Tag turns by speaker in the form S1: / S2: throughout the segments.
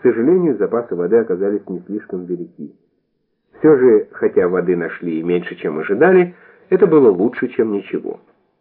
S1: сожалению, запасы воды оказались не слишком велики. Все же, хотя воды нашли и меньше, чем ожидали, это было лучше, чем ничего.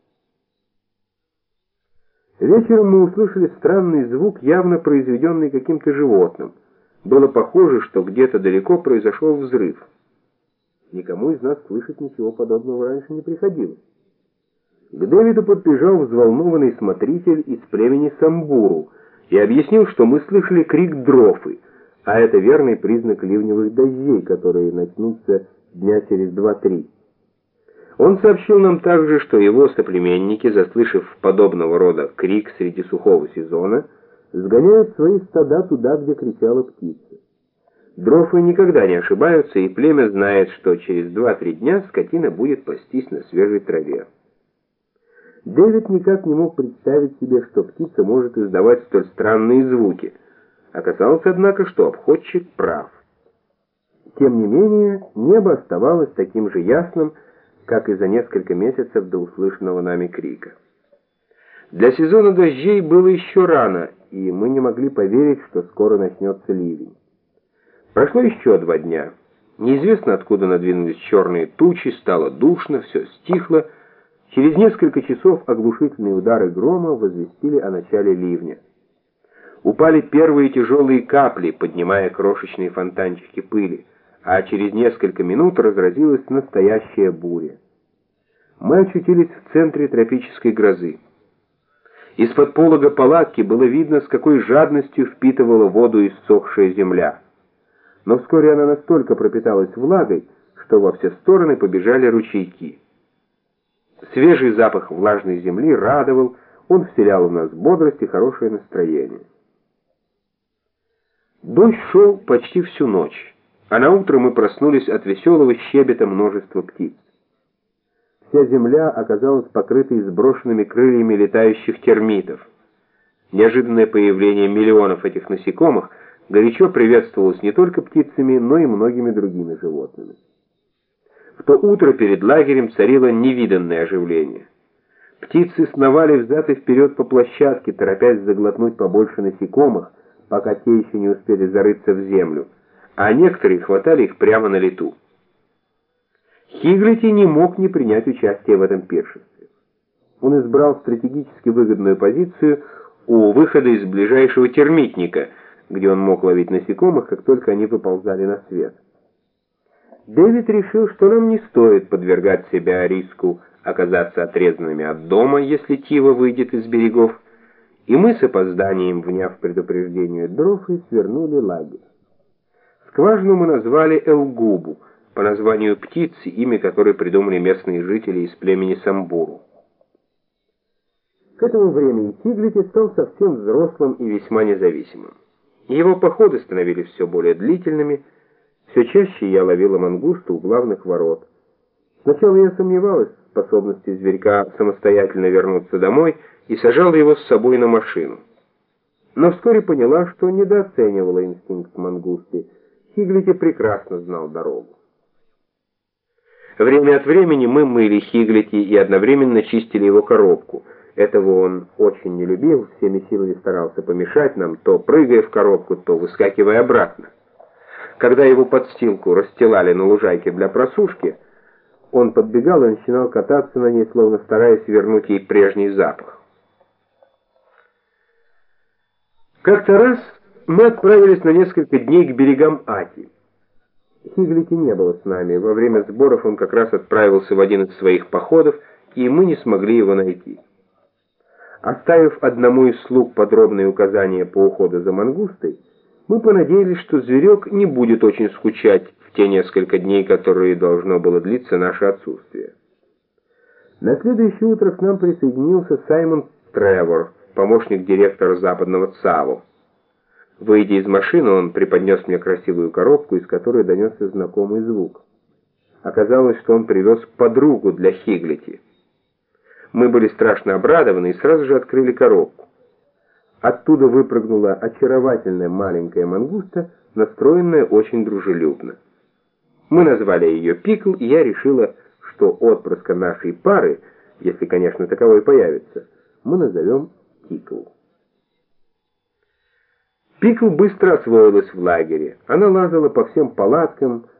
S1: Вечером мы услышали странный звук, явно произведенный каким-то животным. Было похоже, что где-то далеко произошел взрыв. Никому из нас слышать ничего подобного раньше не приходилось. К Дэвиду подбежал взволнованный смотритель из племени Самбуру и объяснил, что мы слышали крик дрофы, а это верный признак ливневых дождей, которые начнутся дня через 2-3. Он сообщил нам также, что его соплеменники, заслышав подобного рода крик среди сухого сезона, сгоняют свои стада туда, где кричала птица. Дрофы никогда не ошибаются, и племя знает, что через 2-3 дня скотина будет пастись на свежей траве. Дэвид никак не мог представить себе, что птица может издавать столь странные звуки. Оказалось, однако, что обходчик прав. Тем не менее, небо оставалось таким же ясным, как и за несколько месяцев до услышанного нами крика. Для сезона дождей было еще рано, и мы не могли поверить, что скоро начнется ливень. Прошло еще 2 дня. Неизвестно, откуда надвинулись черные тучи, стало душно, все стихло. Через несколько часов оглушительные удары грома возвестили о начале ливня. Упали первые тяжелые капли, поднимая крошечные фонтанчики пыли, а через несколько минут разразилась настоящая буря. Мы очутились в центре тропической грозы. Из-под полога палатки было видно, с какой жадностью впитывала воду иссохшая земля. Но вскоре она настолько пропиталась влагой, что во все стороны побежали ручейки. Свежий запах влажной земли радовал, он вселял в нас бодрость и хорошее настроение. Дождь шел почти всю ночь, а наутро мы проснулись от веселого щебета множества птиц. Вся земля оказалась покрытой сброшенными крыльями летающих термитов. Неожиданное появление миллионов этих насекомых горячо приветствовалось не только птицами, но и многими другими животными. В то утро перед лагерем царило невиданное оживление. Птицы сновали взад и вперед по площадке, торопясь заглотнуть побольше насекомых, пока те еще не успели зарыться в землю, а некоторые хватали их прямо на лету. Хиглити не мог не принять участие в этом пиршестве. Он избрал стратегически выгодную позицию у выхода из ближайшего термитника, где он мог ловить насекомых, как только они выползали на свет. Дэвид решил, что нам не стоит подвергать себя риску оказаться отрезанными от дома, если Тива выйдет из берегов, и мы с опозданием, вняв предупреждению Дрофы, свернули лагерь. Скважину мы назвали Элгубу, по названию птицы, имя которой придумали местные жители из племени Самбуру. К этому времени Хиглити стал совсем взрослым и весьма независимым. Его походы становились все более длительными. Все чаще я ловила мангуста у главных ворот. Сначала я сомневалась в способности зверька самостоятельно вернуться домой и сажала его с собой на машину. Но вскоре поняла, что недооценивала инстинкт мангусты. Хиглити прекрасно знал дорогу. Время от времени мы мыли Хиглити и одновременно чистили его коробку. Этого он очень не любил, всеми силами старался помешать нам, то прыгая в коробку, то выскакивая обратно. Когда его подстилку расстилали на лужайке для просушки, он подбегал и начинал кататься на ней, словно стараясь вернуть ей прежний запах. Как-то раз мы отправились на несколько дней к берегам Аки. Хиглити не было с нами. Во время сборов он как раз отправился в один из своих походов, и мы не смогли его найти. Оставив одному из слуг подробные указания по уходу за мангустой, мы понадеялись, что зверек не будет очень скучать в те несколько дней, которые должно было длиться наше отсутствие. На следующее утро к нам присоединился Саймон Тревор, помощник директора западного ЦАВу. Выйдя из машины, он преподнес мне красивую коробку, из которой донесся знакомый звук. Оказалось, что он привез подругу для Хиглити. Мы были страшно обрадованы и сразу же открыли коробку. Оттуда выпрыгнула очаровательная маленькая мангуста, настроенная очень дружелюбно. Мы назвали ее Пикл, и я решила, что отпрыска нашей пары, если, конечно, таковой появится, мы назовем Пикл. Пикл быстро освоилась в лагере. Она лазала по всем палаткам,